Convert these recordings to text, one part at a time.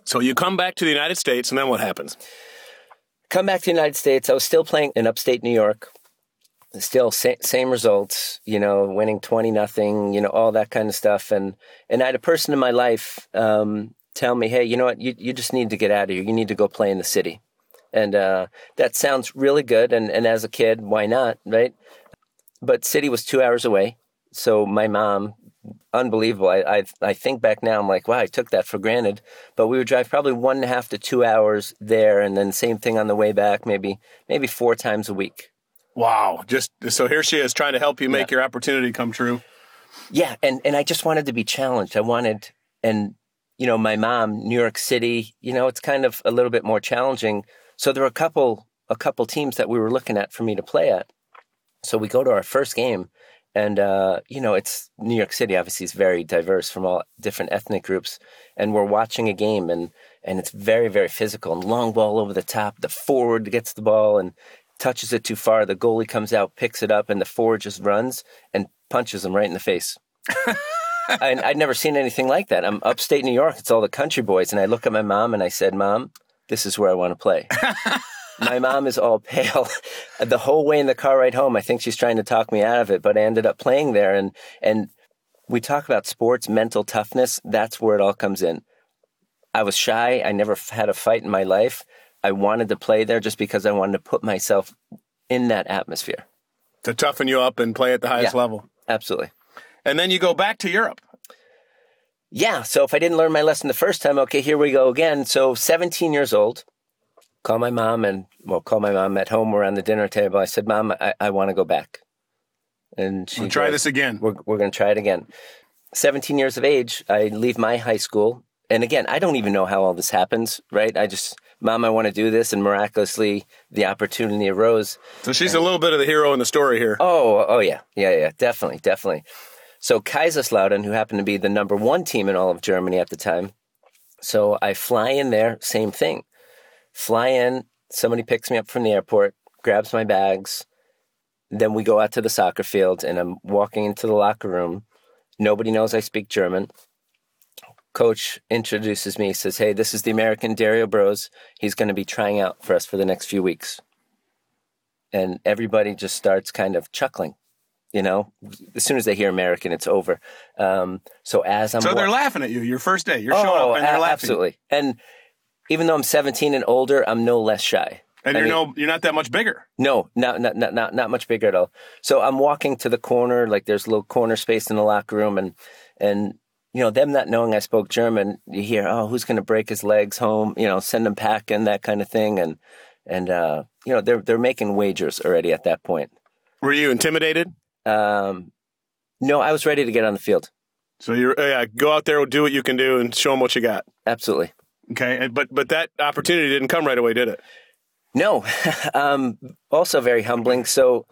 So you come back to the United States, and then what happens? Come back to the United States. I was still playing in upstate New York. Still same results, winning 20-0, all that kind of stuff. And I had a person in my life tell me, hey, you know what? You just need to get out of here. You need to go play in the city. And that sounds really good. And as a kid, why not, right? But city was 2 hours away. So my mom, unbelievable. I think back now, I'm like, wow, I took that for granted. But we would drive probably 1.5 to 2 hours there, and then same thing on the way back, maybe 4 times a week. Wow. Just so here she is trying to help you make your opportunity come true. Yeah. And I just wanted to be challenged. My mom, New York City, it's kind of a little bit more challenging. So there were a couple teams that we were looking at for me to play at. So we go to our first game, and, it's New York City, obviously is very diverse from all different ethnic groups. And we're watching a game, and it's very, very physical, and long ball over the top. The forward gets the ball and touches it too far. The goalie comes out, picks it up, and the forward just runs and punches him right in the face. And I'd never seen anything like that. I'm upstate New York. It's all the country boys. And I look at my mom and I said, Mom, this is where I want to play. My mom is all pale the whole way in the car ride home. I think she's trying to talk me out of it, but I ended up playing there. And we talk about sports, mental toughness. That's where it all comes in. I was shy. I never had a fight in my life. I wanted to play there just because I wanted to put myself in that atmosphere. To toughen you up and play at the highest level. Absolutely. And then you go back to Europe. Yeah. So if I didn't learn my lesson the first time, okay, here we go again. So 17 years old, call my mom at home around the dinner table. I said, Mom, I want to go back. And she We'll try this again. We're going to try it again. 17 years of age, I leave my high school. And again, I don't even know how all this happens, right? Mom, I want to do this. And miraculously, the opportunity arose. So she's a little bit of the hero in the story here. Oh yeah. Yeah, definitely. So Kaiserslautern, who happened to be the number 1 team in all of Germany at the time. So I fly in there, same thing. Fly in, somebody picks me up from the airport, grabs my bags. Then we go out to the soccer field, and I'm walking into the locker room. Nobody knows I speak German. Coach introduces me, says, hey, this is the American Dario Broz. He's going to be trying out for us for the next few weeks. And everybody just starts kind of chuckling. As soon as they hear American, it's over. So they're laughing at you, your first day. You're showing up and they're laughing. Absolutely. And even though I'm 17 and older, I'm no less shy. And you're not that much bigger. No, not much bigger at all. So I'm walking to the corner, like there's a little corner space in the locker room, and them not knowing I spoke German, you hear, oh, who's going to break his legs home? Send him packing, that kind of thing, and they're making wagers already at that point. Were you intimidated? No, I was ready to get on the field. So go out there, do what you can do, and show them what you got. Absolutely. Okay, but that opportunity didn't come right away, did it? No. Also very humbling. So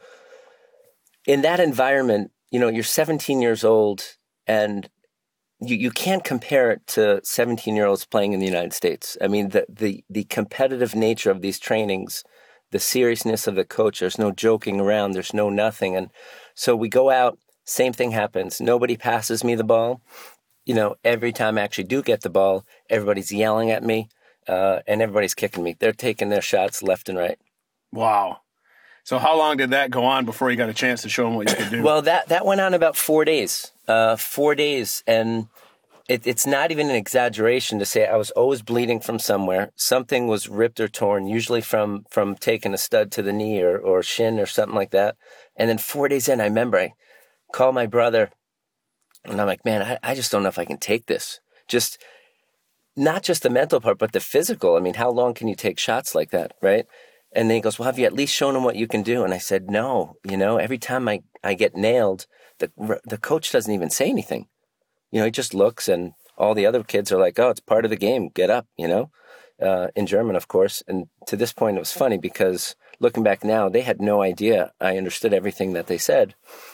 in that environment, you're 17 years old, and you can't compare it to 17-year-olds playing in the United States. I mean, the competitive nature of these trainings, the seriousness of the coach, there's no joking around, there's no nothing. And so we go out, same thing happens. Nobody passes me the ball. Every time I actually do get the ball, everybody's yelling at me, and everybody's kicking me. They're taking their shots left and right. Wow. So how long did that go on before you got a chance to show them what you could do? Well, that went on about 4 days. 4 days, and it's not even an exaggeration to say I was always bleeding from somewhere. Something was ripped or torn, usually from taking a stud to the knee or shin or something like that. And then 4 days in, I remember I called my brother, and I'm like, man, I just don't know if I can take this. Just not just the mental part, but the physical. I mean, how long can you take shots like that, right? And then he goes, well, have you at least shown him what you can do? And I said, no. Every time I get nailed, the coach doesn't even say anything. He just looks, and all the other kids are like, oh, it's part of the game. Get up, in German, of course. And to this point, it was funny because looking back now, they had no idea I understood everything that they said.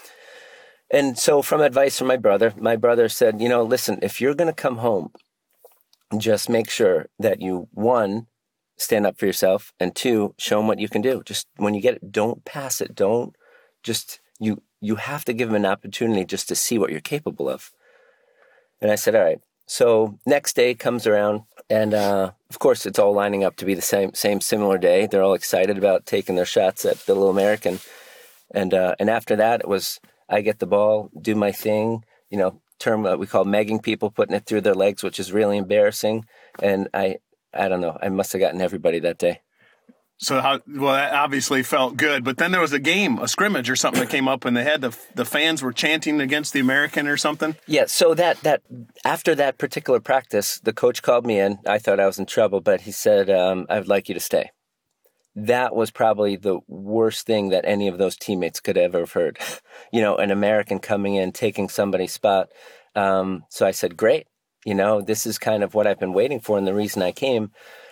And so from advice from my brother said, listen, if you're going to come home, just make sure that you, 1, stand up for yourself, and 2, show them what you can do. Just when you get it, don't pass it. Don't just, you have to give them an opportunity just to see what you're capable of. And I said, all right. So next day comes around, and of course it's all lining up to be the same similar day. They're all excited about taking their shots at the Little American, and after that it was I get the ball, do my thing, term we call megging people, putting it through their legs, which is really embarrassing. And I don't know, I must have gotten everybody that day. So that obviously felt good, but then there was a scrimmage or something that came up, and they had the fans were chanting against the American or something. Yeah. So that after that particular practice, the coach called me in. I thought I was in trouble, but he said, "I'd like you to stay." That was probably the worst thing that any of those teammates could ever have heard. An American coming in, taking somebody's spot. So I said, "Great. This is kind of what I've been waiting for, and the reason I came."